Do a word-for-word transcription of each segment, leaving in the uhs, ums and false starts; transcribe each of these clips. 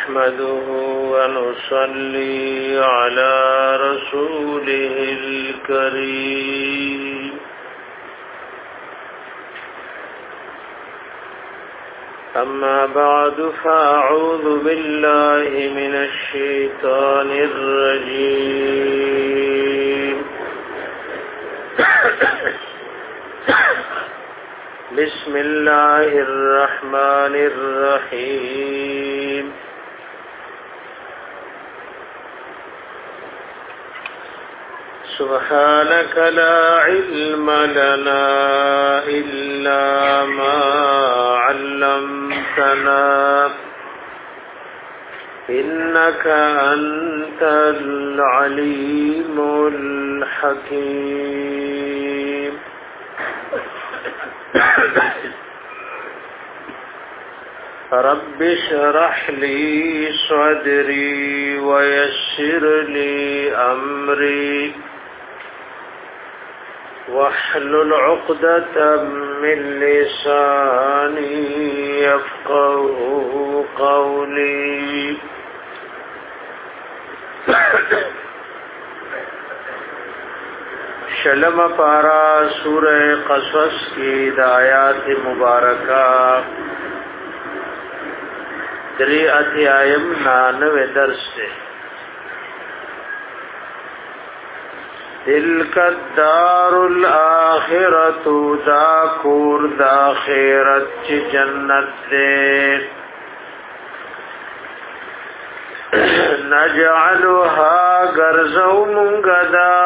نحمده ونصلي على رسوله الكريم أما بعد فأعوذ بالله من الشيطان الرجيم بسم الله الرحمن الرحيم سبحانك لا علم لنا إلا ما علمتنا إنك أنت العليم الحكيم رب اشرح لي صدري ويسر لي أمري واحلل عقدة من لساني يفقهوا قولي شلم پارا سورہ قصص کی آیات مبارکہ دری ادھیایم نانوے درس سے تلک الدار الاخرۃ دا کور دا خیرت چی جنت دے نجعلها غرزو منگدا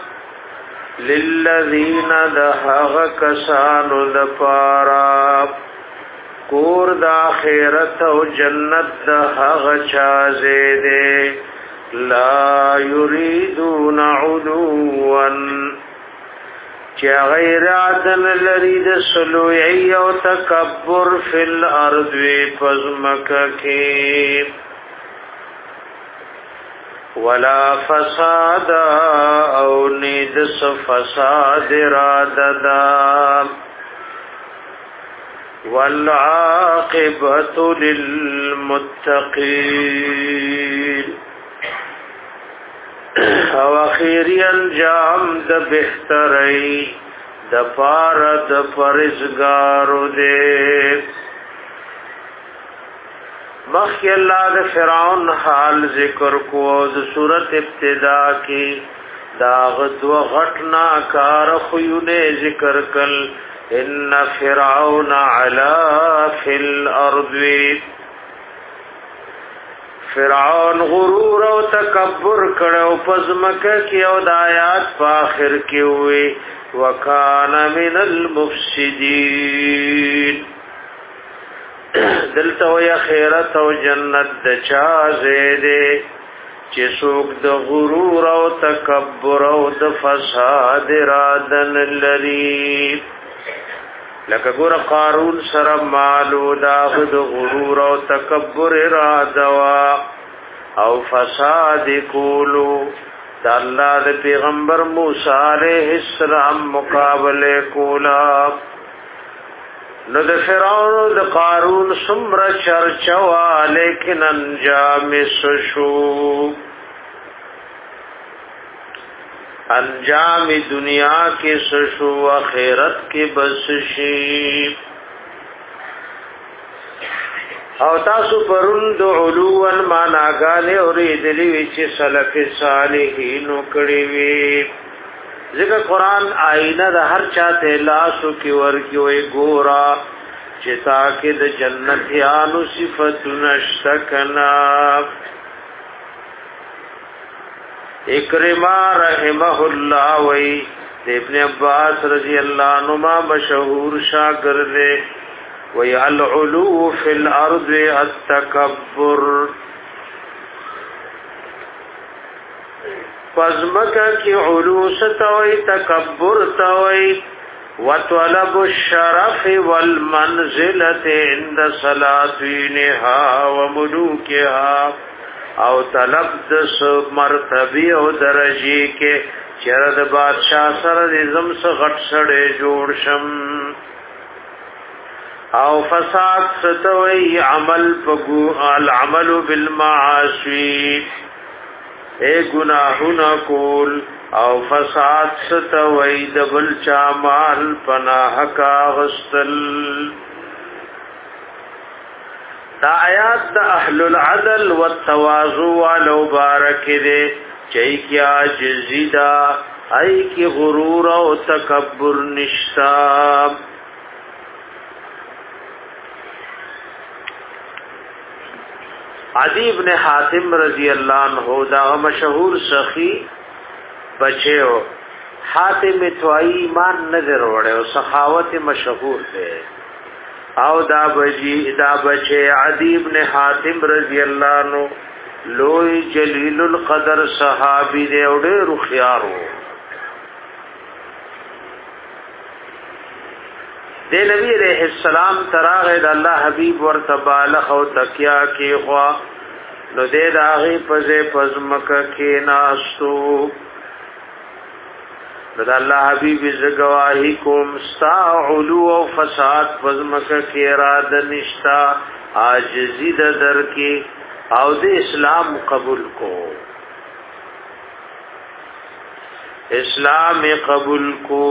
للذین دهغ کسانو دپارا کور دا خیرت و جنت دهغ چازے دے لا یریدون عدوا چا غیر عدن لرید سلوعی و تکبر فی الارض پزمککی ولا فساد او نیدس فساد راددا والعاقبت للمتقین او اخیری انجام د بہتری د پار د پرزگارو دے مخی اللہ د فرعون حال ذکر کو د صورت ابتدا کی داغت و غٹنا کار خیون ذکر کل ان فرعون علا فی الارض فرعون غرور او تکبر کړو پزمکه کې او د آیات په اخر کې وي وکانا من المفسدين دلته وي خیرت او جنت د چا زیده چې څوک د غرور او تکبر او د فساد رادن لري لکه ګور قارون سره مالو داغ د غرور او تکبر را دوا او فساد کولو د الله د پیغمبر موسی علیہ السلام مقابله کولا نو د فرعون د قارون سمر چرچوا لیکن انجام سشو انجام دنیا کے سشو آخرت کے بس شی او تاسو پروند علوان ماناگانے اوریدلی ویچی سلف صالحین کڑی وی ذکر قرآن آئینہ دا ہر چاہتے لاسو کی ورکیوئی گورا چتا کے دا جنتیانو صفت نشتکنا اکرما رحمہ اللہ وی ابن عباس رضی اللہ عنہما مشہور شاگرد وی العلو فی الارض التکبر پزمکہ کی علو ستوئی تکبر توئی وطلب الشرف والمنزلت عند سلاطینها وملوکها او طلب د مرتبه او درجه کې چرد بادشاہ سره د زم څخه غټ سړې جوړ شم او فساد ستوي عمل پگو العمل بالمعاصی اے گناہونا کول او فساد ستوي دبل چامال پناہ کا غسل. دا آیات دا اهل العدل والتواضع والو بارک دے چئی کیا جزیدہ ای کی غرور و تکبر نشتا. عدی ابن حاتم رضی اللہ عنہ دا مشہور سخی بچے ہو. حاتم توائی ایمان نظر وڑے و سخاوت مشہور دے او دا بجی دا بچے عدی ابن حاتم رضی اللہ عنہ لوی جلیل القدر صحابی دے اوڑے رخیارو. دے نبی علیہ السلام تراغید اللہ حبیب ورتبالخ و تکیا کی خوا نو دے داغی پزے پزمک کی ناستو. دا اللہ حبیب زگواہی کوم ستا علو و فساد پزمک کی اراد نشتا آجزی دا در کی او دے اسلام قبول کو اسلام قبول کو.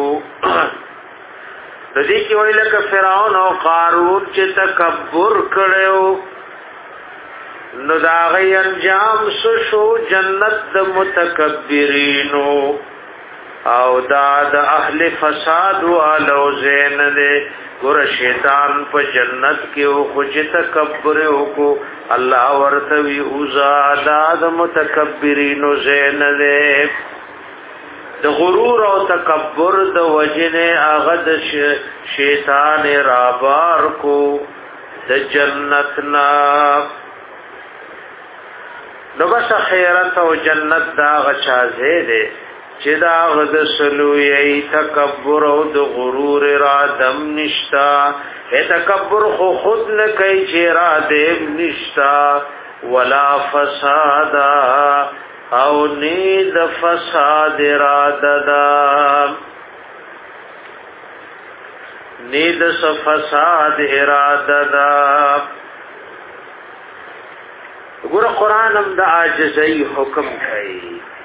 ردی کی وی لکا فرعون و قارون چه تکبر کڑیو نو داغی انجام سشو جنت دا متکبرینو او دا دا اہل فساد والو زین دے گر شیطان پا جنت کیو خوچ تکبریو کو اللہ ورطوی اوزا دا دا متکبرینو زین دے. د غرور او تکبر د وجن اغد شیطان رابار کو د جنتنا نو بس خیرت او جنت دا غچا زیده چې دا غد سلوی تکبر او د غرور را دم نشتا. اے تکبر خو خود نه کوي چې را دې نشتا ولا فسادا او نید فساد اراددا نید فساد اراددا. ګور قرآن هم د عاجزۍ حکم کوي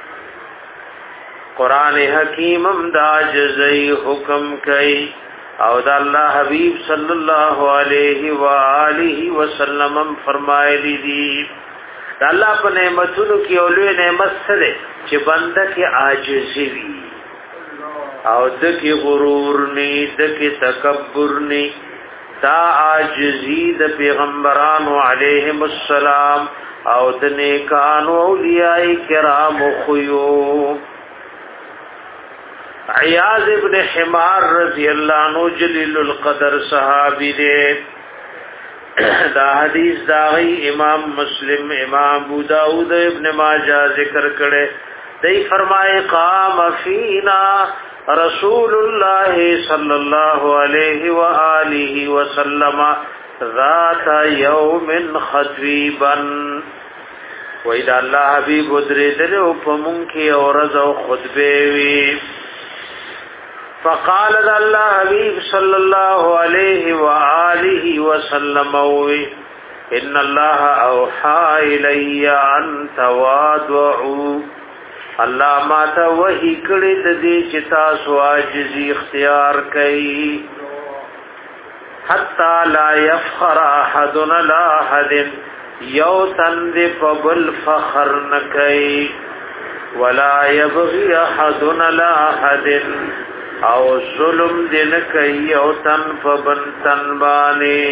قرآن حکیم هم د عاجزۍ حکم کوي او د الله حبیب صلی الله علیه و آله وسلم فرمایلی دي دا اللہ پا نعمتونو کی اولوی نعمت سدے چه بنده کی عاجزی وی او دکی غرور نی دکی تکبر نی. دا عاجزی د پیغمبرانو علیہم السلام او د نیکانو اولیاء کرام خیو. عیاض ابن حمار رضی اللہ عنہ جلیل القدر صحابی دے. دا حدیث داغی امام مسلم امام ابو داود ابن ماجہ ذکر کرے. دی فرمائے قام فینا رسول اللہ صلی اللہ علیہ وآلہ وسلم ذات یوم خطیبا. ویدہ اللہ حبیب ادری دلو پمونکی اورز و خطبیوی. فقال اللہ حبیب صلی اللہ علیہ وآلہ وسلم ان اللہ اوحا الی ان تواضعوا. اللہ ماتا وحی کڑی دی چتا سو عاجزی اختیار کئی حتی لا یفخر احد لا احد یو تند پبل فخر نکئی ولا یبغی احد لا احد او ظلم دن کئی او تن فبن تن بانی.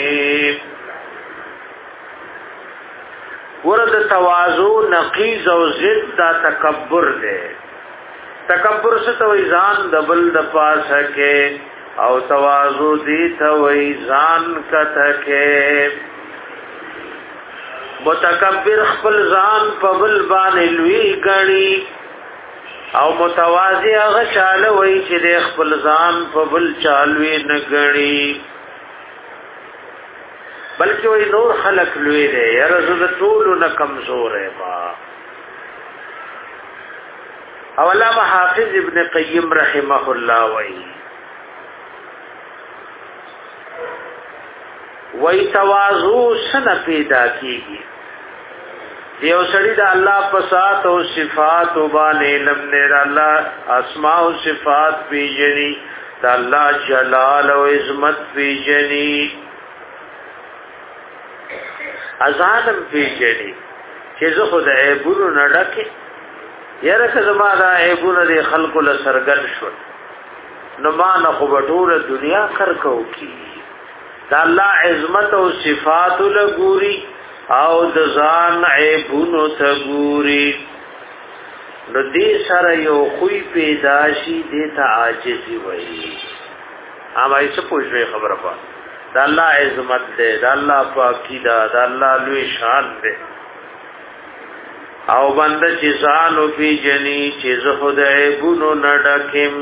ورد تواضع نقیز او ضد دا تکبر دے. تکبر سے تو ایزان دبل دپاس کے او تواضع دی تو ایزان کتکے. متکبر خپل ځان په بل باندې لوی ګڼي او متواضع هغه چاله وای چې د خپل ځان په بل چالوي نه ګڼي بلکې وای نور خلق لوی دی یاره زه ټول نه کمزور یم. او علامه حافظ ابن قیم رحمه الله وای وای تواضع سن پیدا کیږي یو سړی د الله په ذات او صفات باندې علم نه الله اسماء او صفات پیژني د الله جلال او عظمت پیژني ازادم پیژني چې زه خدای عیبونو نه ډکه یاره که زما دا عیبونه د خلقو له سرګن شو نو ما نه خو بټوله دنیا خرکو کی دا الله عظمت او صفات له ګوري او د ځان عیبونو ته ګوري نو دې سره یو خوې پیدا شي دې ته عاجزي وایي اما یې څه پوښوي خبره پا دا الله عظمت دې دا الله پاکي دا دا الله لوی شان دې او بنده چې ځانو پی جنې چې زه خدای عیبونو نه ډکم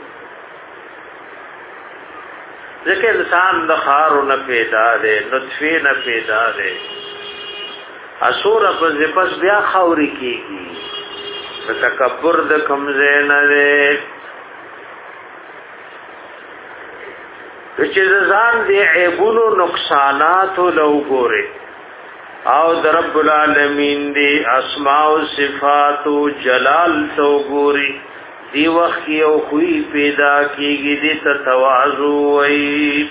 ځکه انسان د خارو نه پیدا دی نطفه نه پیدا دی اسور په پس بیا خوري کیږي تکبر د کمزې نه دی چې ځان دی عیبونو نقصانات له ګوره او در رب العالمین دی اسماء و صفات و جلال تو ګوري دی وخت یو خوې پیدا کیږي د تواضع وای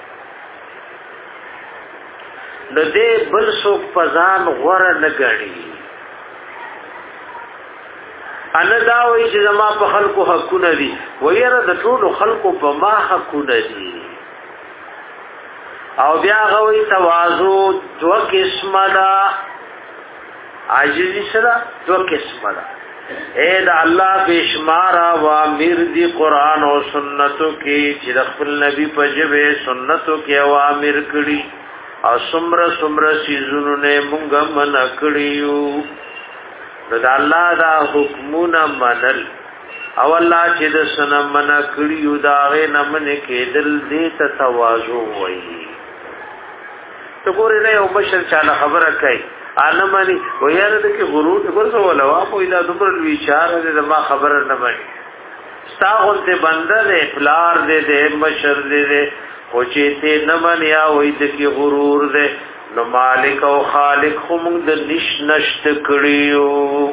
د دې بل څوک پزان غوړه نه غړي ان دا وای چې زما په خلکو حقونه دي وایره د ټولو خلکو په ما حقونه دي او بیا غوي تواضع دو قسمه دا عاجزی سره دو قسمه دا اے دا الله بشمار اوامر دی قران او سنتو کې چې د خپل نبی په جبه سنتو کې اوامر کړي او سمره سمره سيزونو نه مونږه من کړیو دا الله دا حکمونه منل او الله چې د سن من کړیو دا غې نه من کې دل دې ته تواضع وایي تو ګورې نه یو بشر چاله خبره کوي انمني ویاره د کې غرور ورته ولوا په اله دبر ویچار دې ما خبره نه مانی استاغل ته بنده دې پلار دې دې بشر دې دې او چې ته نه منیا وې د کې غرور دې نو مالک او خالق هم د نش نشت کړیو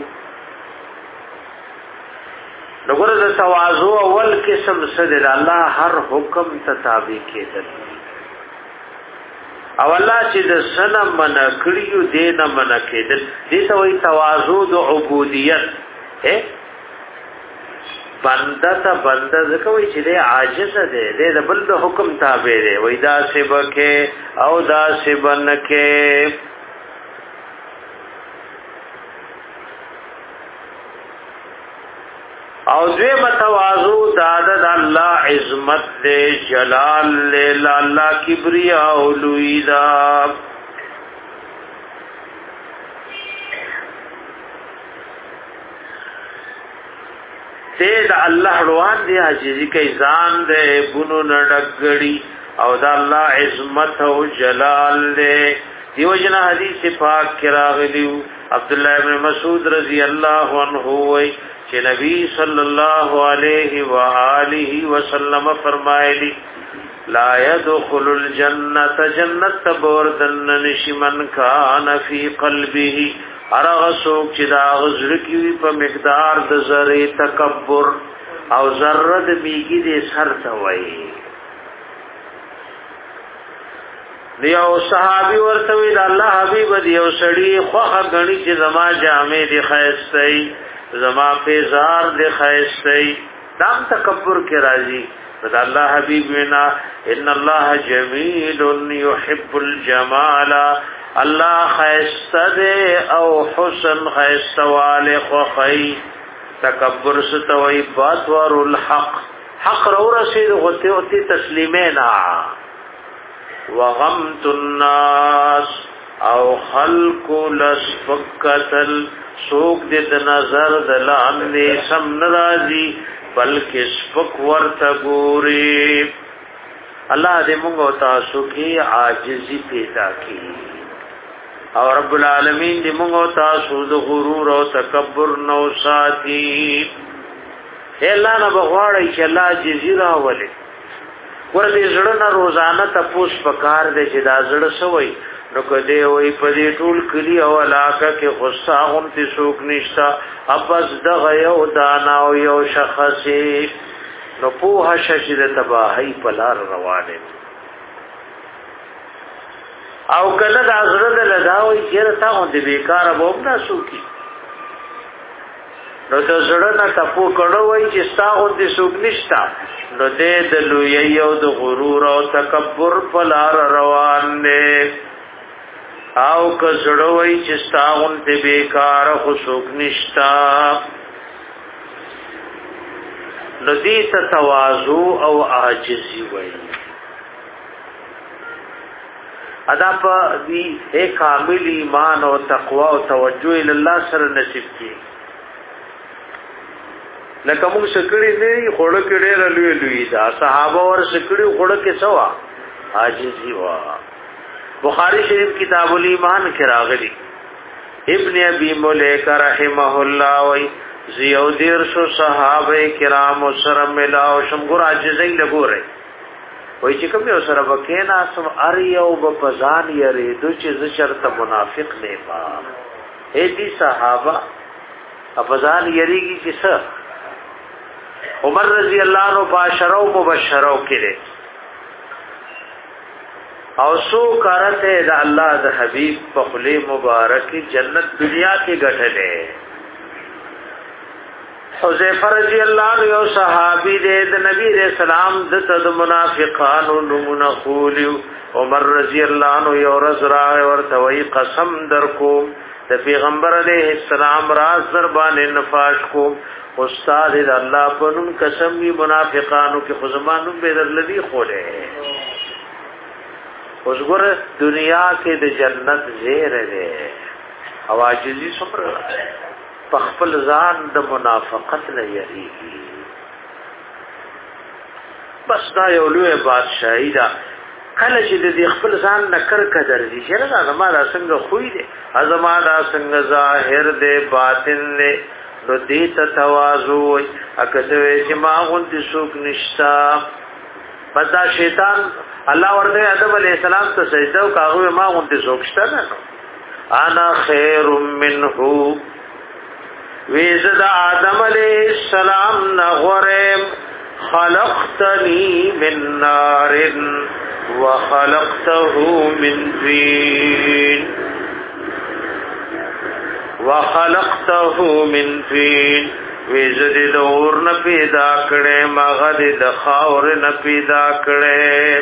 نګور د تواضع اول قسم سره الله هر حکم ته تابع کېدل او الله چې د سنم من کړیو دینه من کېدل دې ته وایي تواضع د عبودیت اے بنده ته بنده ځکه وایي چې دې عاجز دی دې د بل د حکم تابع دی وایي دا سبکه او دا سبنکه او دوی متواضع دادا د الله عظمت دے جلال لے الله کبریا او لوی دا ته د الله روان دی عاجزی کوي ځان دې بونو نډګړي او د الله عظمت او جلال دے دیو جنا حدیث پاک کې راغلیو عبد الله ابن مسعود رضی الله عنه وای چې نبی صلی الله علیه و آله وسلم فرمایلی لا يدخل الجنه جنت بوردن نشمن کان فی قلبه ارغسوک چې دا غزر کی په مقدار د ذره تکبر او ذره د میګی د سر ته وای دیو صحابي ورته وی الله حبیب دیو سړی خوخه غنی چې زما جامې دی خیستای زما پیزار دے خیستی دام تکبر کے راضی بدا اللہ حبیب وینا ان اللہ جمیل یحب الجمال اللہ خیست دے او حسن خیست والے خوخی تکبر ستوئی باتوار الحق حق رو رسید غتی غتی تسلیمینا وغمت الناس او خلق لسفکتل سوک دې د نظر د لاندې سم ناراضي بلکې سپک ورته ګوري الله دې موږ او تاسو کې عاجزي پیدا کړي او رب العالمین دې موږ او تاسو د غرور او تکبر نو ساتي اے الله نه بغواړي چې الله جزیره ولې ورته زړه نه روزانه تپوس پکار دی چې دا زړه سوی نو کده وای په دې ټول کلی او علاقه کې غصه غونتی څوک نشتا ابس دغه یو دانا او یو شخص نو په ششد تباہی په لار روانه او کله د حضرت لداوي چیرې تا غوندې بیکار ووم نه سوکي نو د زړه نه تپو کړه وای چې ستا غوندې څوک نشتا نو دې د لوی او د غرور او تکبر په لار روان دي او که زړه وای چې ستا غوندې بیکار خو څوک نشتا نو دې ته تواضع او عاجزي وای ادا په دې ایک کامل ایمان او تقوا او توجه ال الله سره نصیب کی لکه موږ سکړی نه خوړه کې ډېر لوی لوی دا صحابه ور سکړی خوړه کې سوا عاجزي وا بخاری شریف کتاب الایمان کې راغلی ابن ابي مليكه رحمه الله وای زیو دیر شو صحابه کرام سره ملاو شمګور عاجزي لګورې وای چې کوم یو سره وکینا سم اریو بپزان یری د چې ز شرط منافق نه ما اې دي صحابه افزان یریږي چې څه عمر رضی الله عنه باشرو مبشرو کړي او سو کارته د الله د حبیب په خلی مبارک جنت دنیا کې غټلې حذیفه رضی الله عنه یو صحابي د نبی رسول الله د منافقانو نمونه خولیو عمر رضی الله عنه یو ورځ راغی ورته وی قسم درکو د پیغمبر علیه السلام راز در باندې نفاش کو استاد د الله په نوم قسم وی منافقانو کې خزمانو به درلدي خوله اوسګور دنیا کې د جنت زیر ده او عاجزي صبر پخپل ځان د منافقت نه یریږي بس دا یو لوی بادشاہي دا کله چې د خپل ځان نکر قدر دي چې دا زموږه څنګه خوې دي ازماده څنګه ظاهر دي باطن دي نو دې ته تواضع اکته چې ما غونډې څوک نشتا پدا شیطان الله ورته آدم علیہ السلام ته سجده او کاغه ما غونډې څوک شته نه انا خیر منه ویزد آدم علیہ السلام نغورم خلقتنی من نار وخلقته من طین وخلقته من طین ویزد دور نه پیدا کړي مغد د خاور نه پیدا کړي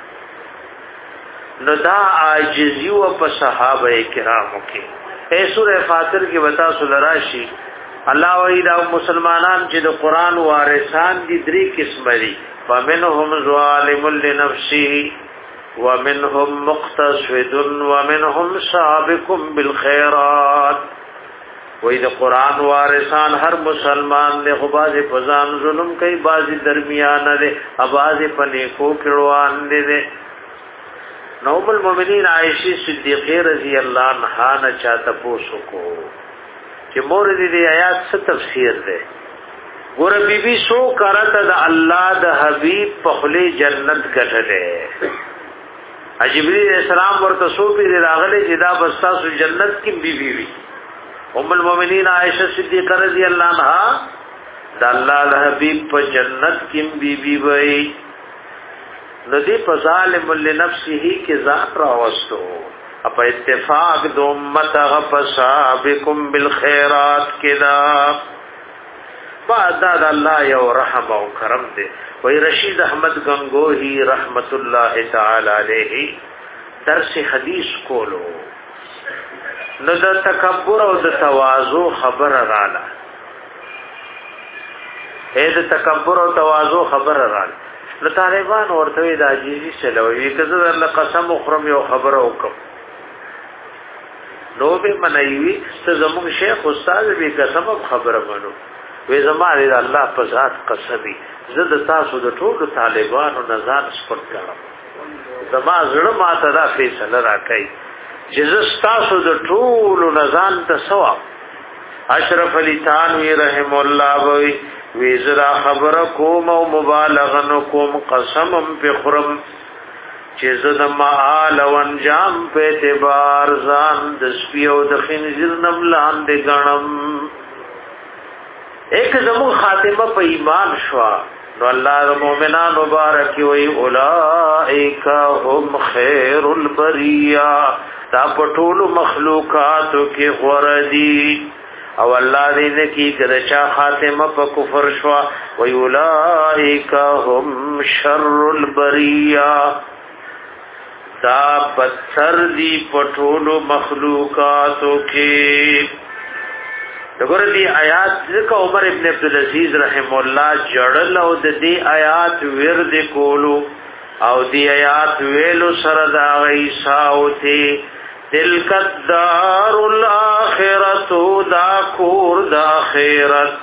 نو دا عاجزی او په صحابه کرامو کې اے سورہ فاتر کې وتا سولراشی الله وی دا مسلمانان چې د قران وارثان دي درې قسم دي فمنهم ظالم لنفسه ومنهم مقتصد ومنهم سابق بالخيرات وی د قران وارثان هر مسلمان له خباز فزان ظلم کوي بازي درمیان دي اواز په نیکو کړوان دي نوم المؤمنین عائشہ صدیقہ رضی اللہ عنہا نه چاته پوسو کو چې مورد دې آیات څه تفسیر ده ګور بیبي سو کرته د الله د حبیب په خلی جنت کټله جبرئیل السلام ورته سو پی راغله چې دا بساسو جنت کې بیبي وی ام المؤمنین عائشہ صدیقہ رضی اللہ عنہا د الله د حبیب په جنت کې بیبي وی ندی په ظالم لنفسه کې ذات راوستو اپ اتفاق د امت غفصابکم بالخيرات کدا بعد الله یو رحم او کرم دے وی رشید احمد گنگوہی رحمت اللہ تعالی علیہ درس حدیث کولو نو د تکبر او د تواضع خبر رااله اې د تکبر او تواضع خبر رااله نو طالبان ورته د عجیزی سلوي کزه الله قسم خرم یو خبر وکم نو به منایوي ته زموږ شیخ استاد به قسم خبره منو وې زماره د الله په ذات قسمی زه د تاسو د ټولو طالبانو نظر سپورت کړم زما زړه ماته دا فیصله راکړي چې زه تاسو د ټولو نظر ته ثواب اشرف علی تھانوی رحم الله وی ویزرا خبر کوم او مبالغه کوم قسمم په خرم چې زه د معال او انجام په اعتبار ځان د سپیو د خنزیر نم لاندې غنم. ایک زمون خاتمه په ایمان شوا نو الله د مؤمنان مبارک وی اولائک هم خیر البریه دا پټول مخلوقاتو کې غوردی او الله دې نکی کړه چا خاتمه په کفر شوا وی اولائک هم شر البریه دا بدتر دی پټول مخلوقاتو کې. دغه دی آیات ذکر عمر ابن عبد العزيز رحم الله جړل او د دې آیات ورد کولو او دی آیات ویلو سره دا عیسی او ته تلک الدار الاخرۃ دا کور د اخرت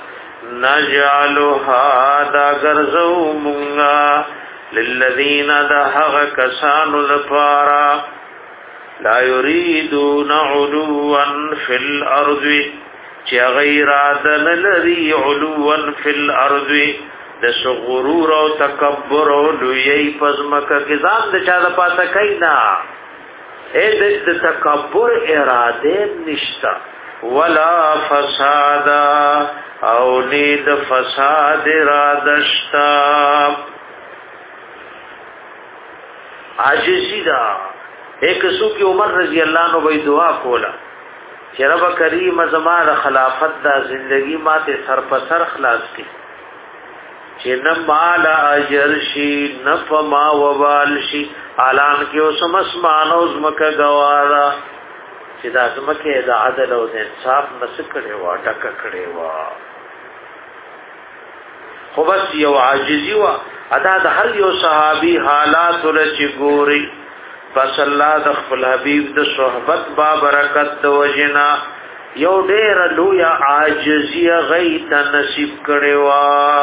نجعلها دا غرزو مونږه للذین دهغ کسانو لپارا لا یریدون علوا فی الارض چا غیر عدل لذی علوا فی الارض د غرور او تکبر او لوی پزمک کزان د چا د پاسه کینا اے د تکبر اراده نشتا ولا فساد او نید فساد ارادشتا عاجزی دا ایک سو کی عمر رضی اللہ عنہ بھئی دعا کولا چې رب کریم زما د خلافت دا زندگی ما ته سر په سر خلاص کی چې نه مال اجر شي نه فما وبال شي اعلان کې اوس مسمان اوس مکه گوارا چې دا زمکه د عدل او د انصاف مسکړې وا ټک کړې وا خو بس یو عاجزی وا ادا د هر یو صحابي حالات ولچ ګوري پس الله د خپل حبيب د صحبت با برکت د وجنا یو ډېر لوی عاجزی غیت نصیب کړي وا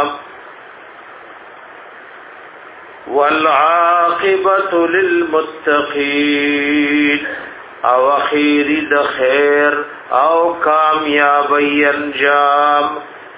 والعاقبه للمتقين او اخیر د خیر او کامیابی انجام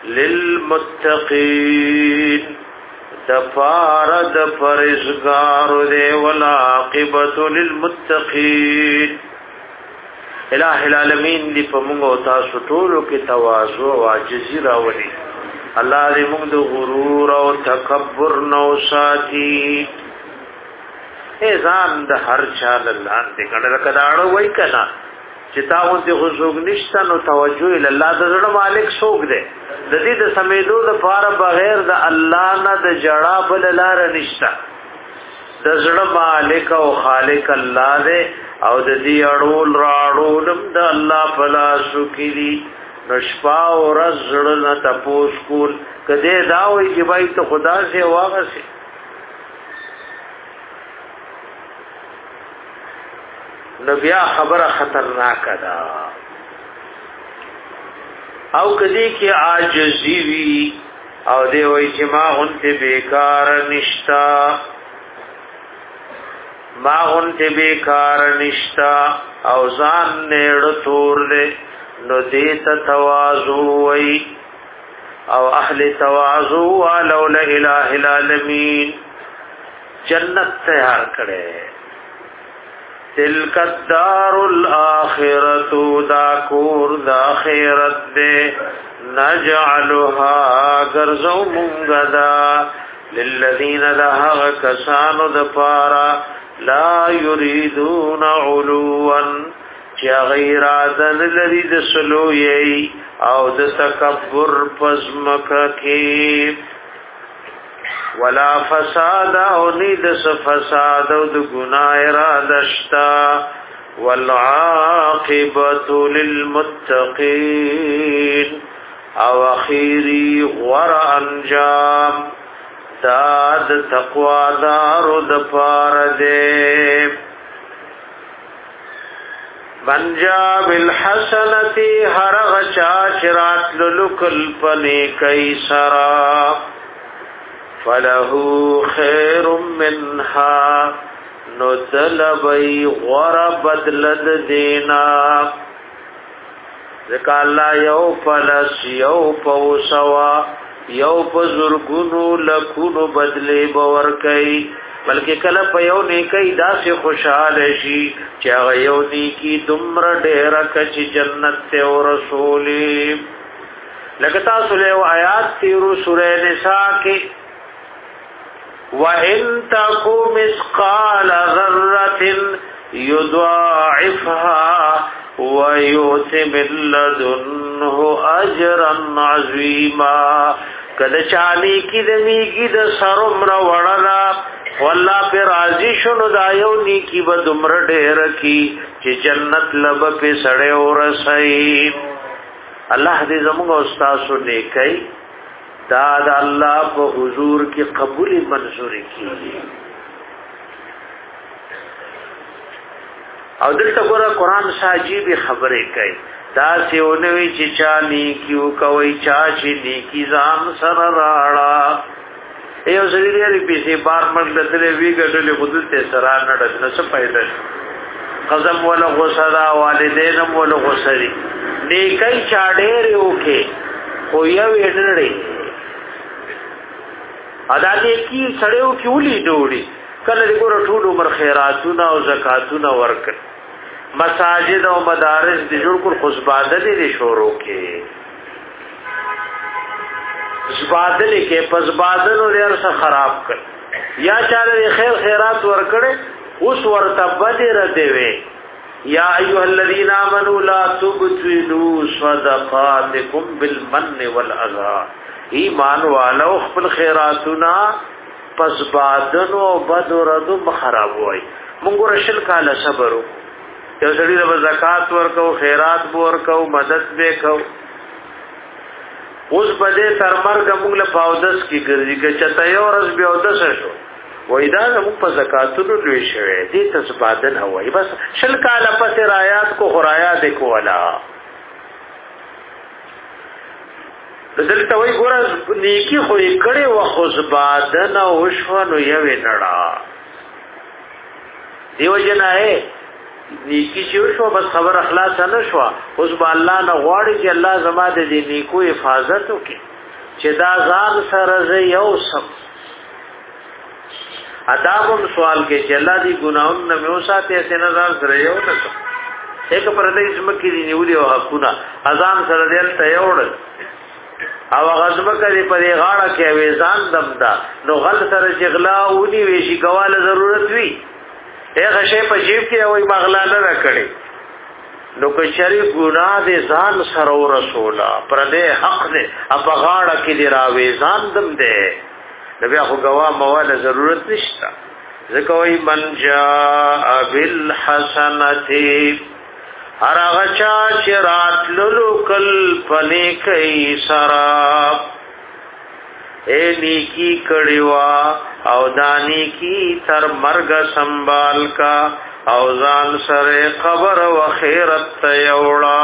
للمتقين دفار د پرزگار دے والعاقبت للمتقین. الہ العالمین دی پا منگو تاسو ټولو کی تواضع و عاجزی راولی اللہ دی منگ دو غرور و تکبر نو ساتی اے ځان د هر چال اللہ دی کنه کداړو وای کنا چې تاون ته خصوص نشته نو توجه ال الله د زړه مالک څوک دی د دې د سمیدو د فار بغیر د الله نه د جړه بل لار نشته د زړه مالک او خالق الله دی او د دې اړول راړولم د الله فلا شکری نشپا او رزړه نه تپوس کول کده دا وای چې بای ته خدا سے واغسه نو بیا خبره خطرناک ده او کدی کی عاجزی وی او دی وای چې ما غنته بیکار نشتا ما غنته بیکار نشتا او ځان نېړ تور دې نو دې ته تواضع وی او اهل تواضع ولو لا اله الا العالمین جنت تیار کړي. تلک الدار الاخرۃ دا کور دا آخرت دے نجعلها غرزو منغدا للذین لها کسانو دپارا لا یریدون علوا چا غیر آدن لرید سلویی او د تکبر پزمک کی ولا فساد او نید فساد او د گناہ ارادشتا والعاقبت للمتقین او اخیری غور انجام داد تقوی دارو دپار دے. منجا بالحسنتی ہر غچا چرات للکل پنی کئی سرا فله خیر منها ندلبی غور بدلد دینا ذکا اللہ یو پلس یو پوسوا یو پزرګونو لکونو بدلې باور کوي بلکې کله په یو نیکی داسې خوشاله شي چې هغه یو نیکی دومره ډېره کچې جنت ته ورسولي لکه تاسو له آیات تیرو سورې نساء کې وَإِن تَكُ مِثْقَالَ ذَرَّةٍ يُضَاعِفْهَا وَيُؤْتِ مِن لَّدُنْهُ أَجْرًا عَظِيمًا کله چالي کې د میګي د سرمره وړلا والله پر راضي شنو دا یو نیکی به دمر ډېر کی چې جنت لب په سړې ورسي الله دې زموږ استاد نیکي دا د الله په حضور کې قبول منظور کیږي او دلته ګوره قران ساجيب خبرې کوي دا سيونوي چې چا نیکیو کوي چا چې نیکی ځان سره راړه ایو سړي پیسې بار مګلته وی ګټلې خودل ته سره نه ډنه څه پیدا قسم ولا غسرا والدین ولا غسري نیکي چا ډېر وکي خو یو وړړې ادا دې کی سړیو کې ولي ډوړي کله دې ګور ټول عمر خیراتونه او زکاتونه ورکړ مساجد او مدارس دې جوړ کړ خصباده دې شروع کې زبادل کې پسبادل ور سره خراب کړ یا چاله خیر خیرات ورکړي اوس ورته بدر دیوي یا ایها الذین آمنوا لا تبطلوا صدقاتکم بالمن والاذى ایمان والو خپل خیراتنا پسبادل او بدر دو خراب وای مونږ رشل کاله صبرو یو سړي د زکات ورکو خیرات ورکو مدد وکاو اوس بده تر مرګ موږ له پاودس کی ګرځي چې چته یو ورځ بیا ودس شو وای دا موږ په زکاتونو لوي شوې دي تسبادن هوای بس شل کاله پس رایات کو خرايات کو ولا دلته وای ګور نیکی خو یې کړي و خو زبادن او شو نو یې نړا دیو جنای نیکی چې شو بس خبر اخلاص نه شو اوس به الله نه غواړي چې الله زما د دې نیکو حفاظت وکړي چې دا ځان سره زه یو سم ادابم سوال کې چې الله دې ګناہوں نه مې وساته اسنه ځان سره یو نه ایک پردیس مکی دی نیولې او حقونه اذان سره دې ته یوړل او غضب کوي په غاړه کې وېزان دمدا نو غل سره جغلا ونی ویشي کواله ضرورت وی هغه شی په جیب کې وای مغلا نه راکړي نو که شری ګناه دې ځان سره رسولا پر دې حق دې په غاړه کې دی راوي ځان دم دې نبي خو غوا مواله ضرورت نشته ځکه وای من جاء بالحسنه هر هغه چا چې راتللو کل پنی کوي سراب اے نیکی کڑیوا او دانی کی تر مرگ سنبال کا او ځان سره قبر و خیرت تیوڑا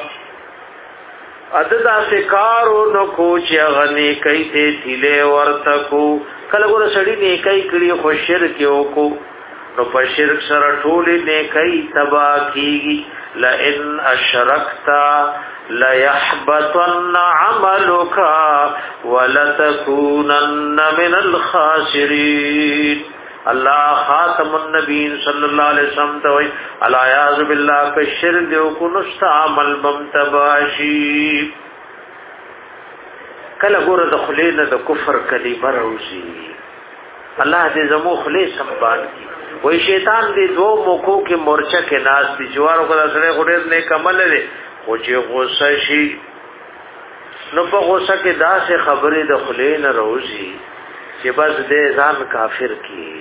اددا سکارو نکو چی غنی کئی تے تیلے ورتکو کل گو رسڑی نیکی کڑی خو شرکیو کو نو پا شرک سر ٹولی نیکی تبا کیگی لئن اشرکتا لَيَحْبَطَنَّ عَمَلُكَ وَلَتَكُونَنَّ مِنَ الْخَاسِرِينَ اللہ خاتم النبیین صلی اللہ علیہ وسلم توئی العیاذ باللہ کا شرک کو نست عمل بمتباشی کله ګوره د خلینا د کفر کلمه راوځي الله دې زمو خلی سنبال کی وای شیطان دې دو موکو کې مورچا کې ناز دي جوارو کو سره غډیر نه کمل لري او چې غوسه شي نو په غوسه کې داسې خبرې د خلینا راوځي چې بس دې ځان کافر کی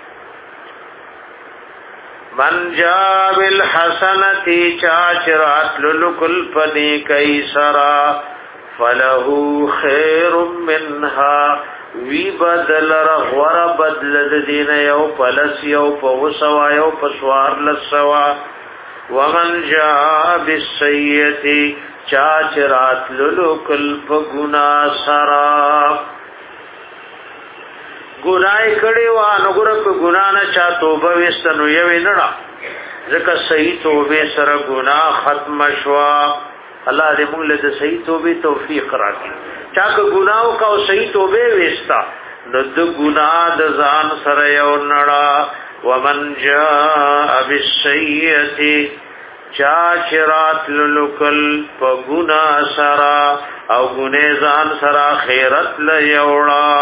من جاء بالحسنه چاچرات للکل فنی کیسرا فله خیر منها وی بدل رغور بدل دین یو پلس یو پوسوا یو پسوار لسوا ومن جاء بالسیئه چاچرات للکل فغنا سرا ګناي کړي وا نو ګره په ګنا نه چا توبه وستنو یوي نړه ځکه صحیح توبه سره ګنا ختم شوا الله دې موږ له صحیح توبه توفیق راکړي چا که ګناو کا او صحیح توبه وستا نو د ګناه د ځان سره یو نړا ومن جاء بالسیئه چا چرات لکل په ګناه سره او ګناه ځان سره خیرت ل یوړا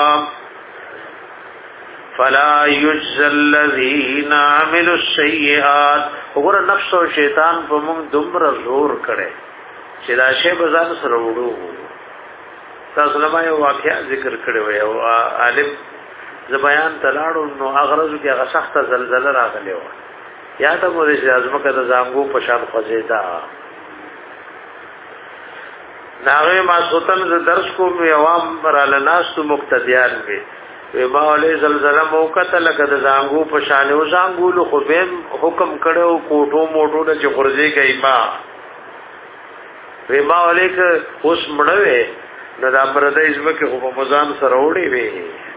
فلا یجزى الذين عملوا السيئات وګوره نفس او شیطان په موږ دومره زور کړي چې دا شی بازار سره وړو تاسو له ما یو واقعیا ذکر کړی و او عالم ز بیان تلاړو نو اغرضو کې هغه سخته زلزلہ راغلی و یا ته مو دې ازمه کده زنګو په شان خوځیدا ناغه ما سوتن ز درس کو می عوام پر الناس تو مقتدیان وي ما ولې زلزلہ موقته لکه د زنګو په شان او زنګو له خو به حکم کړو کوټو موټو د چغورځي کوي ما وما ولې ک اوس مړوي نو دا پردې ځمکه خو په مزان سره وړي وي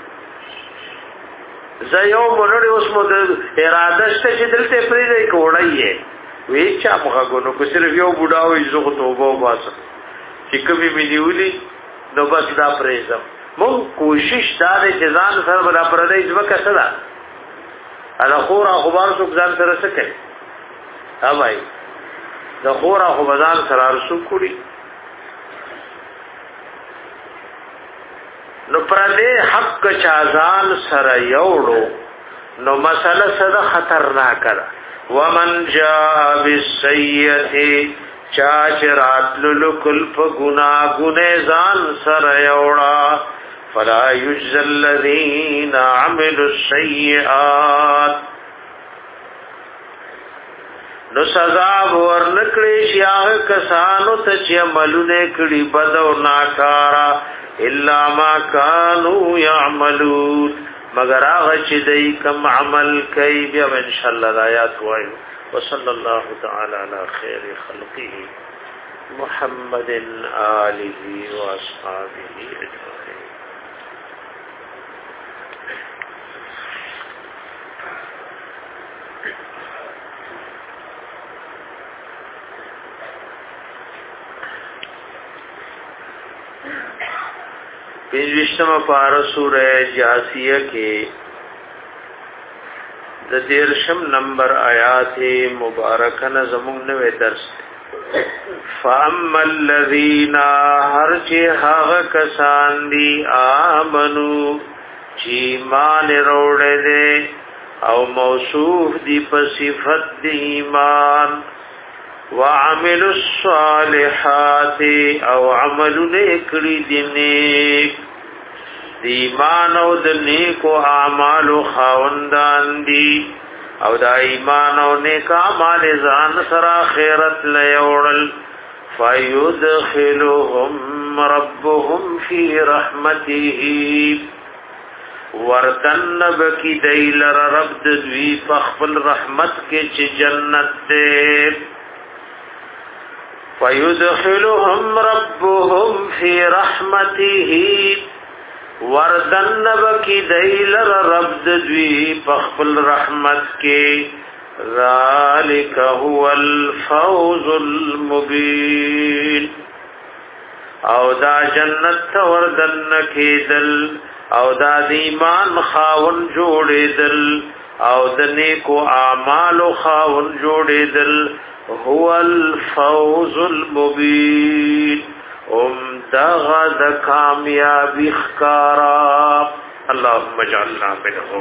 زه یو مونږ اوس مو د اراده شته چې دلته پرې دی کوړایې وی چا مخه غونو کو صرف یو بډاو یې زه توبه واسه چې کومې مليولي نو بس دا پرېزم مون کوشش دا د ځان سره بل پردې ځمکه سره الا خورا خبر څوک ځان سره څه کوي ها بھائی د خورا خبر سره رسو کړی نو پر دې حق چازان سره یوړو نو مسله سره خطرناک ده ومن جاء بالسیئه چاچرات لکل فغنا غنه ځان سره یوړا فلا یجزى الذين عملوا السيئات نو سزا ورنکړي شیاه کسانو ته چې عملونه کړي بد او ناکارا الا ما كانوا يعملون مگر هغه چې دای کوم عمل کوي بیا ان شاء الله آیات وایو وصلی الله تعالی علی خیر خلقه محمد آله واصحابه اجمعین پنځشتمه پارا سورہ جاسیہ کې د دیرشم نمبر آیات مبارکه زمون نوې درس فاما الذین هرچ هغه کسان دی آمنو چې ایمان وروړي دي او موصوف دی په صفت دی ایمان وعملوا الصالحات او عملونه کړي دي نیک دی ایمان او د نیکو اعمال خواندان دي او دا ایمان او نیک اعمال ځان سره خیرت ليوړل فيدخلهم ربهم في رحمته وردنب کی دیلر رب دوی فخفل رحمت کے چی جنت دے فیدخلهم ربهم فی رحمته وردنب کی دیلر رب دوی فخفل رحمت کے ذالک هو الفوز المبین او دا جنت وردن کی دل او دا ایمان خاون جوړېدل او د نیکو اعمال خاون جوړېدل هو الفوز المبین ام دغه د کامیابی ښکارا اللهم اجعلنا منهم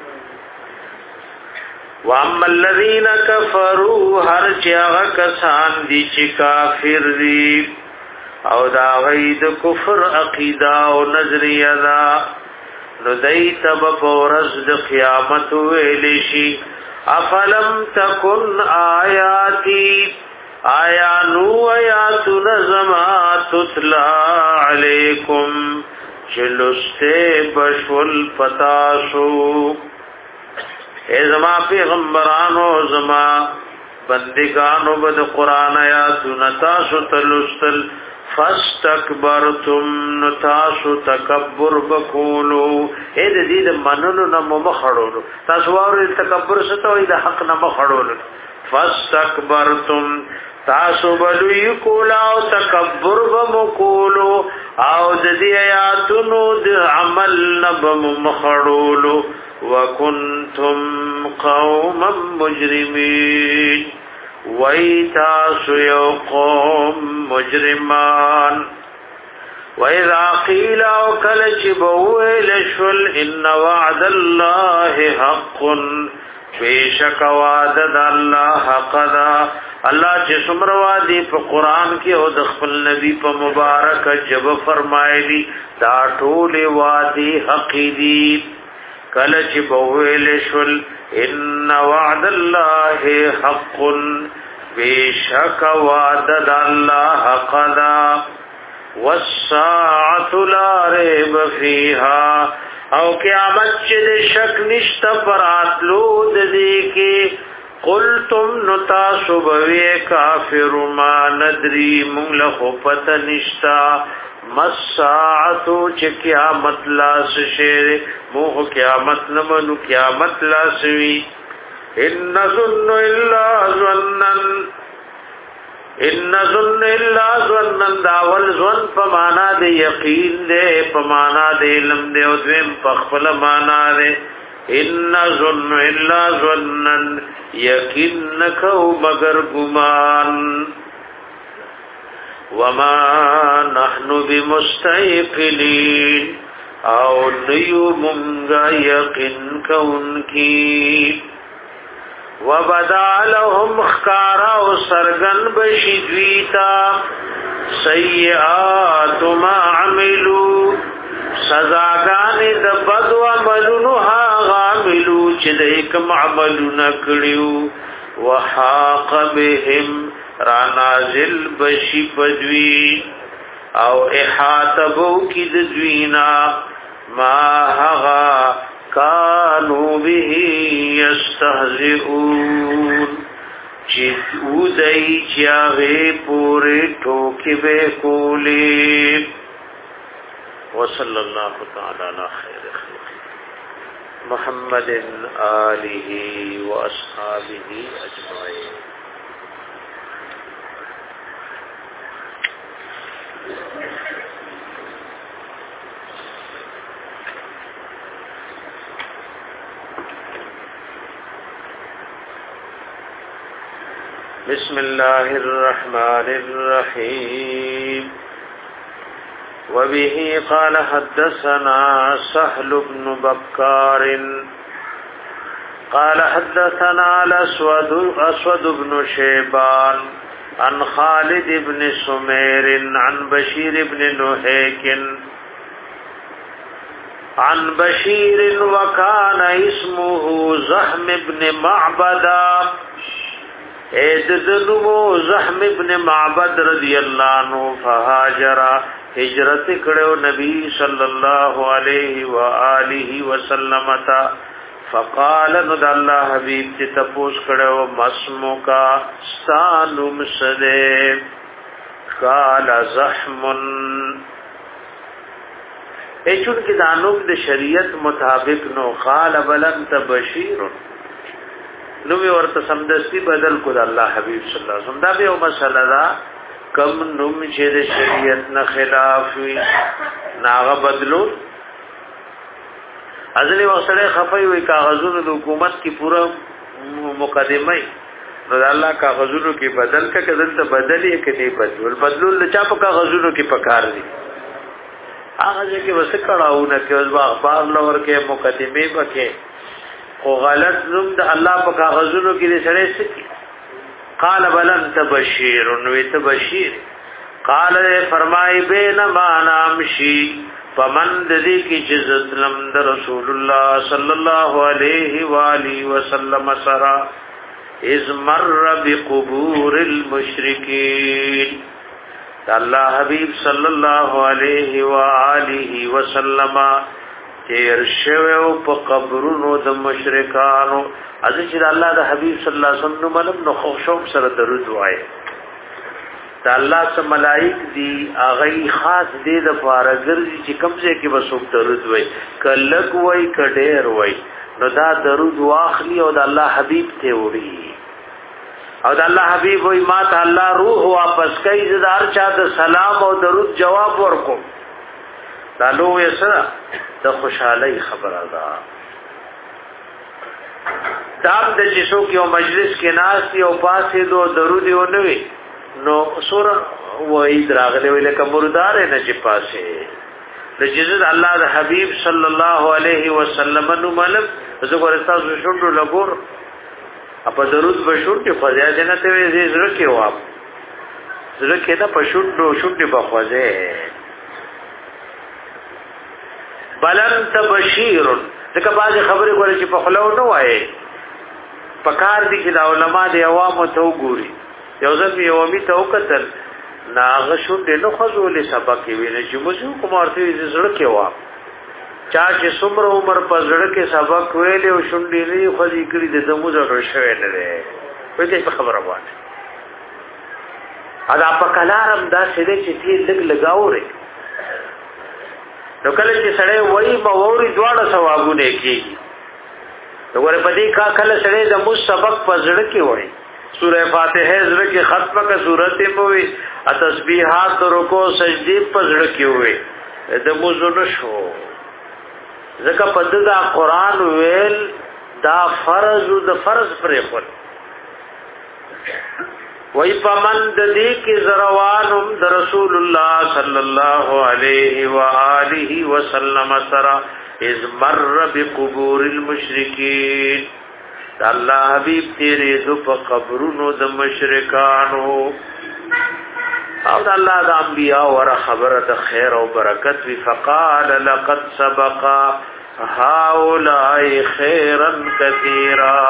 واما الذين كفروا هر چا کسان دي چې کافر دي او دا غید کفر عقیدہ او نظریہ دا نو دیتب پورز د قیامت ویلشی افلم تکن آیاتی آیا نو آیات نظما تتلا علیکم چلستے بشول پتاسو اے زما پیغمبرانو زما بندگانو بد قرآن آیات نتاسو تلستل فاستكبرتم نتاسو تکبر بکولو اې دې دې منلو نه مخړولو تاسو ور تکبر ستو دې حق نه مخړولو فاستكبرتم تاسو بلوی کولا او تکبر بمکولو او د دې آیاتونو د عمل نبم مخړولو وکنتم قوما مجرمین وای تاسو یو قوم مجرمان وَإِذَا قِيلَ وَكَلَّ بَوْيْلَ شُلْ إِنَّ وَعْدَ اللَّهِ حَقٌّ بِشَكَ وعد الله حق دا الله چې څومره وادي په قران کې او د خپل نبی په مبارک جب فرمایلی دا ټول وادي حق دي کله چې بویل شل ان وعد الله حق بشک وعد الله حق دا والساعه لا ريب فيها او قیامت چې د شک نشته پراتلو د دې کې قلتم نتاسبوی کافر ما ندری مغلق پت نشتا مساعتو چه قیامت لاس شیر موہ قیامت نمنو قیامت لاسوی ان ظن الا ظنن ان ظن الا ظنن داول ظن پمانا دے یقین دے پمانا دے علم دے او دویم پخفل مانا دے ان ظن الا ظنن یقین نکو مگر گمان وما نحن بمستيقنين او نیو منگا یقین کون کی وبدا لهم خکارا و سرگن بشدویتا سیئات ما عملو سزاگان د بد عملونو ها غاملو چې د کوم عملونه کړیو وحاق بهم را نازل بشي بدوی او احاطبو کی د دوینا ما هغا کانو به یستهزئون چې ودای چاغه پوره ټوکی به کولی وصلی الله تعالی علی خیر خلق محمد آله و اصحابہ اجمعین. بسم الله الرحمن الرحيم وبه قال حدثنا سهل بن بكار قال حدثنا الاسود اسود بن شيبان عن خالد بن سمير عن بشير بن نهيك عن بشير وكان اسمه زحم بن معبد ایددنو زحم ابن معبد رضی اللہ عنہ فہاجر ہجرت کڑو نبی صلی اللہ علیہ وآلہ وسلم تا فقال ند اللہ حبیب تی تپوس کڑو مسمو کا ستانم سدے قال زحم اے چونکہ دانوم د شریعت مطابق نو قال بلنت بشیر نو می ورته سمدستی بدل کو د الله حبیب صلی الله علیه وسلم دا به مسله دا کم نوم چې د شریعت نه خلاف وي ناغه بدلو ازلی وسره خفای وي کاغذونو د حکومت کی پورا مقدمه نو د الله کاغذونو کی بدل کا کدل ته بدلی کدی بدل بدلول چا په کاغذونو کی پکار دي هغه چې وسه کړهونه کې اوس اخبار لور کې مقدمه وکي او غلط نوم د الله په کاغذونو کې سره سکی قال بلن تبشیر نو تبشیر قال فرمای بینما نامشی فمن ذی کی جزلم د رسول الله صلی الله علیه و آله وسلم سرا اذ مر بقبور المشرکین الله حبیب صلی الله علیه و آله وسلم تیر شویو پا قبرونو د مشرکانو ازی چی دا اللہ دا حبیب صلی اللہ علیہ وسلم نمالم نو خوشوم سر درود وائے دا اللہ سا ملائک دی آغای خاص دی دا پارگر دی چی کمزے کی بسوک درود وائے کلک وائے کدیر وائے نو دا درود واخلی او دا اللہ حبیب تے وڑی او د الله حبيب وي ما ته الله روح واپس کوي زدار چا د سلام او درود جواب ورکوم دا لوی سره د خوشحالي خبره ده دام د جسو کې او مجلس کې ناس او پاسې دو درود او نوي نو سور وای دراغله ویل کمردار نه چې پاسه د جزد الله د حبيب صلی الله علیه وسلم نو ملک زه ورستا شوندو لګور اپا درود بشون کی خوزیاد نه تیوی زی زرکی واب زرکی نا پا شندو شندی بخوزی بلنت بشیرن دکا بازی خبری گوری چی پخلو نو آئے پکار دی که دا علماء دی عوامو تو گوری یوزم یومی تو قتل ناغ شندی نو خوزولی سبکی وینه چی مزیو کمارتوی زی زرکی واب چا چې څومره عمر په زړه کې سبق ویلې او شونډې نه خوځې کړې د دمو زړه شوی نه دی په دې خبره وانه ادا په کلارم دا سده چې دې لګ لگاوري نو کله چې سړی وایي ما ووري دواړه ثوابونه کیږي نو ور په دې کا کله سړی د مو سبق په زړه کې وایي سوره فاتحه زړه کې ختمه کا سورته مو وي ا تسبیحات رکوع سجدي په زړه کې وي د مو زړه شو زکه په دا قران ویل دا فرض د فرض پرې خور وای پمن د دې کې زروانم د رسول الله صلی الله علیه و آله وسلم سرا از مر بقبور المشرکین الله حبیب تیرې دو په قبرونو د مشرکانو او الله د انبیاء ور خبره د خیر او برکت وی فقال لقد سبق هؤلاء خيرا كثيرا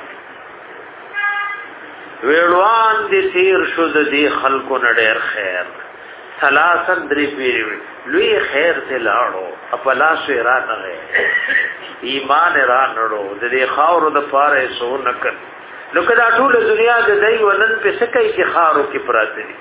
ویروان دي تیر شو د دې خلکو نډیر خیر ثلاثن درې پیری لوی خیر ته لاړو خپلا سره نه ایمان را نړو د دې خاورو د پاره سو نکړ نو کدا ټول دنیا د دای ونن په سکه کې خارو کې پراته دي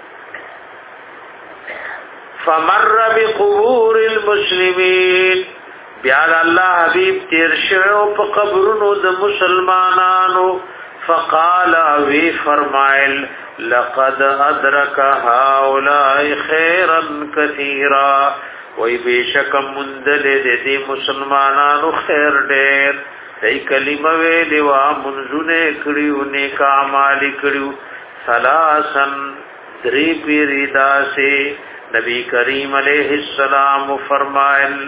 فمر بقبور المسلمين بیا الله حبیب تیر شو په قبرونو د مسلمانانو فقال وی فرمایل لقد ادرك هؤلاء خيرا كثيرا وی بشک مندل دې مسلمانانو خیر ډېر دای کلمه ویلی وا منځونه کړیو نیک اعمال کړیو ثلاثن دری پیری داسه نبی کریم علیہ السلام فرمائل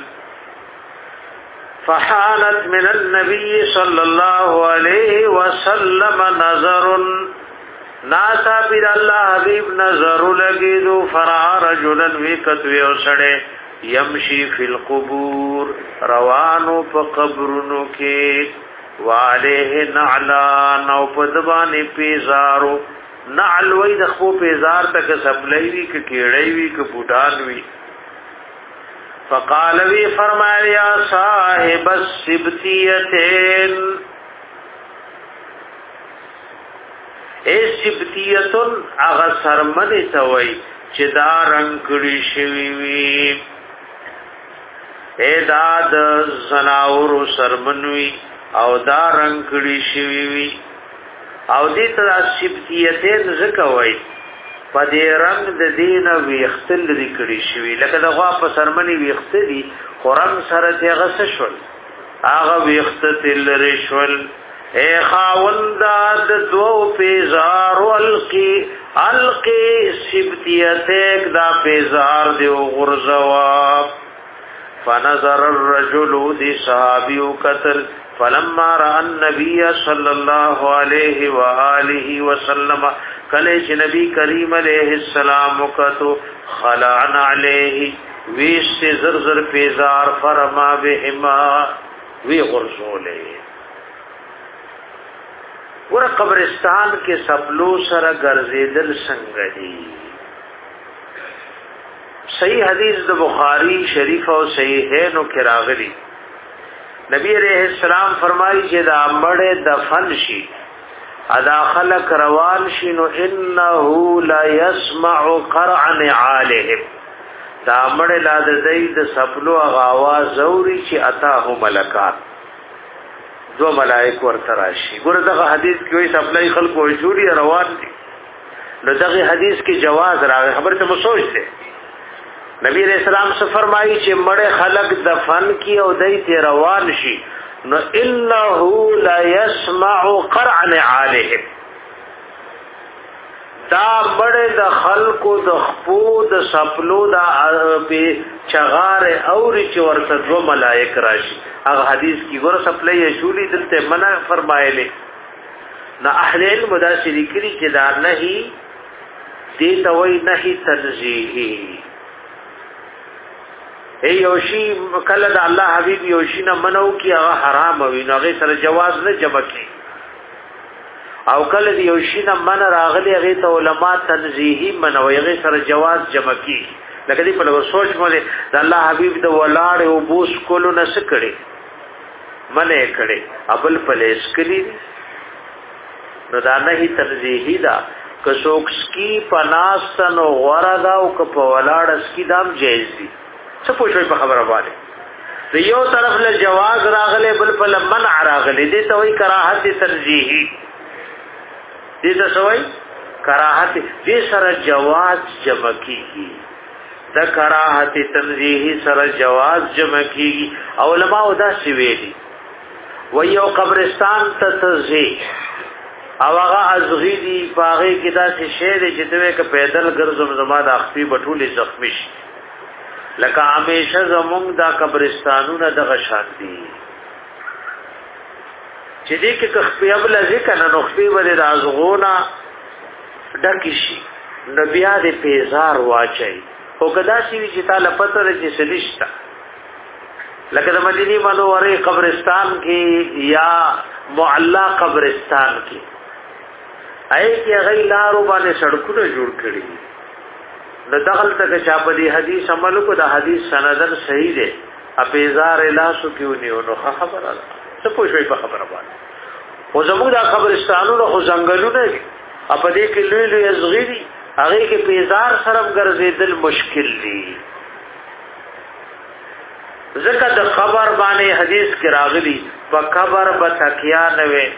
فحانت من النبی صلی اللہ علیہ وسلم نظر ناسا پیر اللہ حبیب نظر لگیدو فرع رجلا وکتوی وسڑے یمشی فی القبور روانو پا قبرنو کے وعلیہ نعلان او پدبانی پیزارو نعل وی د خپل پیزار تک سپلای وی ک کیړی وی ک بوټان وی فقال وی فرمایا صاحب السبتیتین ای سبتیتن اغه سرمنه توي چې دا رنگ کړي شوی وی اے دا د زناور سرمنوي او دا رنگ کړي شوی وی او دې تر سبتیتین زکوي په دې رنگ د دین ویختل لري شوی لکه د غوا په سرمنی ویختلی قران سره ته غس شول هغه ویختل لري شول اے خاوند د دو پیزار القی القی سبتیتک دا پیزار دی غرزوا فنظر الرجل دی صحابی قتل فلما را النبي صلى الله عليه واله وسلم کله چې نبی کریم علیہ السلام وکتو خلعنا علیه ویش زر زر پیزار فرما بهما وی غرزوله ور قبرستان کې سپلو سره ګرځیدل څنګه دي صحیح حدیث د بخاری شریف او صحیحینو کې راغلی نبی علیہ السلام فرمایي چې دا مړ دفن شي ادا خلق روان شي نو انه لا يسمع قرع نعالهم دا مړ لا د زید سپلو اواز اوري چې اتاه ملکات دو ملائک ورته راشي. ګوره دغه حدیث کې وایي سپلای خلکو جوړي روان دي، نو دغه حدیث کې جواز راغی. خبره ته مو سوچ دې نبی رسول الله صلی فرمایي چې مړ خلق دفن کی او دای ته روان شي نو انه لا يسمع قرع نعالهم، دا مړ د خلقو د خپو د سپلو د په چغار اوري چې ورته دو ملائک راشي. هغه حدیث کې ګوره سپلای شولي دلته منع فرمایلی. نو اهل علم دا شریکري چې دا نهي دې ته وایي نهي تنزیهی. ای یوشی کله د الله حبیب یوشی نه منو کی هغه حرام وي نو هغه سره جواز نه جمع کی، او کله د یوشی نه من راغلی هغه ته علما تنزیهی منوي هغه سره جواز جمع کی. لکه دې په لور سوچ مله د الله حبیب د ولاړ او بوس کولو نه سکړي منه کړي ابل پلیس کړي نو دا نه هی تنزیهی دا که څوک سکی پناستن او غردا او که په ولاړ سکی دام جایز دي. څه پوښوي په خبره باندې د یو طرف له جواز راغله بل په منع راغله دي ته وایي کراهت تنزیهی. دې ته سوای کراهت دې سره جواز جمع کیږي، د کراهت تنزیهی سره جواز جمع کیږي. علماء دا سی ویلي وایي او قبرستان ته تزي او هغه ازغی دی باغی کې داسې شی دی چې دوی که پیدل ګرځم زما د اخفي بټولې زخمی شي. لکه همیشه زمونږ دا قبرستانونه دغه شان دي چې دې کې کخفي ابل ذکر نه نخفي ولې د ازغونه ډکی شي نو بیا دې پیزار واچي او کدا چې چې تعالی پته لري چې سلیشتا لکه د مدینه منوره قبرستان کې یا معلا قبرستان کې اې کې غي لارو باندې سړکونه جوړ کړي نو دغل تک چا په دې حدیث عمل کو دا حدیث سندن صحیح دی اپیزار لاسو کیونی نو خبره ده څه پوښوي په خبره باندې خو زموږ د قبرستانونو خو ځنګلونه دي اپ دې کې لوی لوی ازغری هغه کې پیزار سره ګرځیدل مشکل دي. ځکه د قبر باندې حدیث کې راغلي په قبر به تکیا نه وي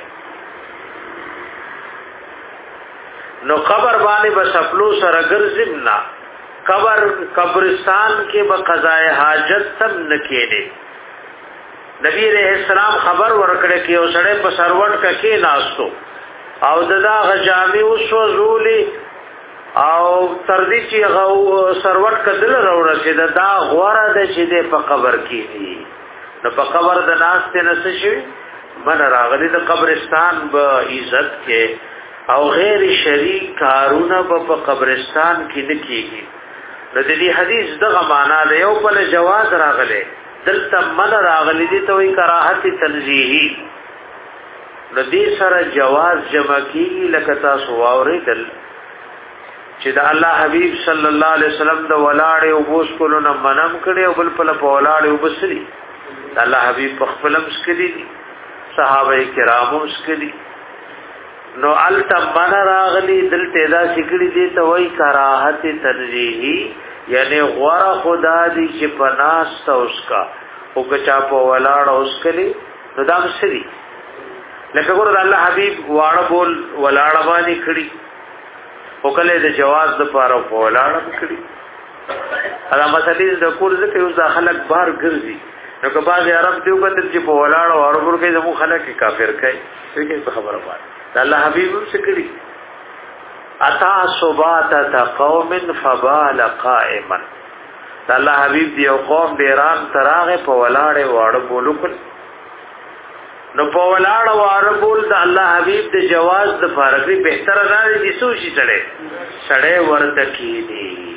نو قبر باندې به سپلو سره ګرځم نه قبر قبرستان کې به قضاء حاجت تم نکېږي. نبی علیہ السلام خبر ورکړه کې او سړی په سروټ کا کې ناستو او ددا غجامي وسو زولي او تر دې چې غو سروټ کدل راوړل چې دا غوړه د چې په قبر کې دي نو په قبر د ناس ته نس شي من راغلي د قبرستان به عزت کې او غیر شرعي کارونه په قبرستان کې نه کیږي. د دې حدیث دغه معنا له یو په جواز راغله دلته من راغلي دي ته وی کراهت تنزیهی د دې سره جواز جمع کیږي لکه تاسو واورېدل چې د الله حبیب صلی الله علیه وسلم د ولاړ او بوس کولو نه منم کړي او بل په ولاړ او بسري د الله حبیب په خپلم سکري صحابه کرامو سکري نو التمن راغلی دلته دا سکړي دي ته وای کراهت تنزیهی یعنی غورا خدا دی چې پناست اوس کا او کچا په ولاړ اوس کلی نو دا مسری لکه ګور الله حبیب واړه بول ولاړ باندې کړي او کله د جواز د پاره په ولاړ کړي دا مسلې د کور ځکه یو ځخلک بار ګرځي نو که باز عرب دیو کتل چې په ولاړ او ورور کې زمو خلک کافر کوي څه خبره وایي الله حبیب سکړي اتا صبات قوم فبال قائما الله حبیب دی قوم ډیران تراغه په ولاړه واړه بولو کړ نو په ولاړه واړه بول د الله حبیب د جواز د فارغي بهتر نه دي سوشي چړې چړې ورته کی دي.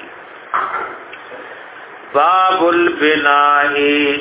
باب البناء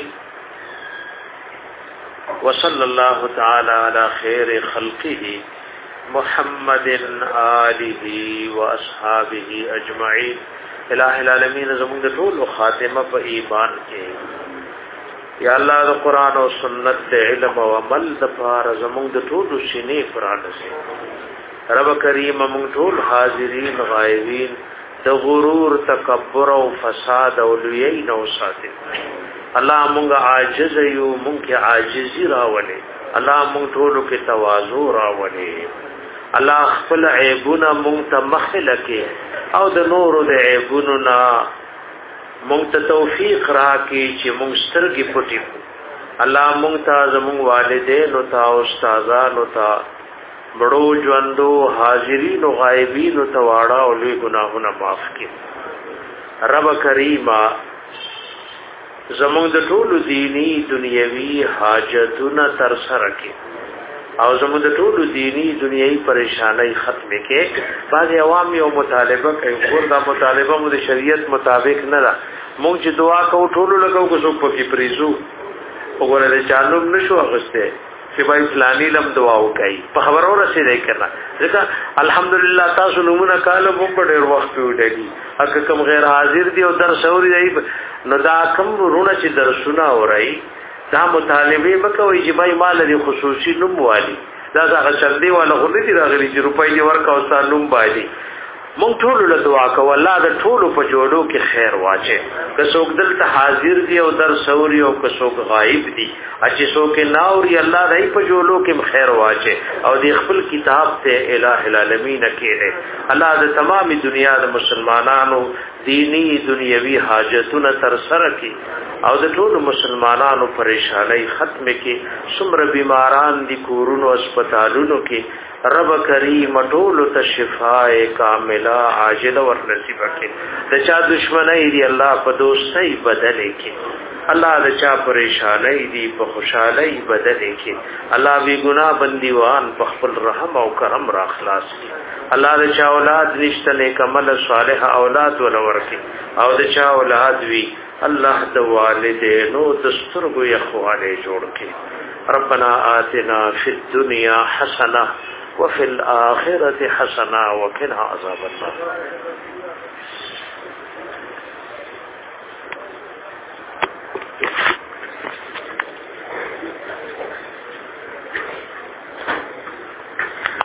وصلى الله تعالى على خير خلقه محمد آله واصحابه اجمعين. الہ العالمین زمون د ټول خاتمه په ایمان کې یا الله د قران او سنت د علم او عمل د پار زمون د ټول سینې قران سي رب کریم مون ټول حاضرین غایبین د غرور تکبر او فساد او لوی نو ساتي الله مونږه عاجز یو مونږه عاجزی راولې الله مونږ ټول کې تواضع راوړي الله خپل عیبونه مونږ ته مخله کې او د نور د عیبونو نه مونږ ته توفیق راکړي چې مونږ سترګې پټې الله مونږ ته زموږ والدین او تا استادان او تا بڑو ژوندو حاضرین او غایبین او تواړه او لوی ګناهونه معاف کړي رب کریما زموږ د ټولو دینی دنیوي حاجتونه تر سره کړي او زموږ د ټولو دینی دنیوي پریشانای ختم کړي بعض عوام یو مطالبه کوي ګور دا مطالبه مو د شریعت مطابق نه ده مونږ چې دعا کوو ټولو لګو کو څوک پکې پریزو وګوره د چالو نشو اغسته چې بای فلانی لم دعا وکي په خبرو رسیدای کړه ځکه الحمدلله تاسو نمونه کاله مونږ په ډېر وخت وډګي اګه کوم غیر حاضر دی او درس اوري دی نو دا کوم ورونه چې درسونه اوري دا مطالبه وکوي چې بای مال دی خصوصي نوم والی دا څنګه چردي ولا غوړي دی راغلي چې روپۍ دی ورکا او ستاسو نوم باندې مونږ ټول له دعا کوو الله د ټول په جوړو کې خیر واچي که څوک دلته حاضر دی او در سوري او که څوک غایب دی چې څوک ناوري الله دای په جوړو کې خیر واچي او د خپل کتاب ته الٰه العالمین کېږي الله د تمام دنیا د مسلمانانو دینی دنیوي حاجتونه تر سره کړي او د ټول مسلمانانو پریشانای ختم کړي څومره بیماران دي کورونو هسپتالونو کې رب کریم ټول ته شفاء کامله عاجله ور نصیب کړي د چا دشمنی دی الله په دوستۍ بدل کړي الله د چا پریشانای دی په خوشحالي بدل کړي الله بی ګناه بندیوان په خپل رحم او کرم را خلاص کړي الله د چا اولاد نشته نیک عمل صالح اولاد ولور کړي او د چا اولاد وی الله د والدینو د سترګو یخواله جوړ کړي ربنا آتنا فی الدنیا حسنه وفي الآخرة حسنة وقنا عذاب النار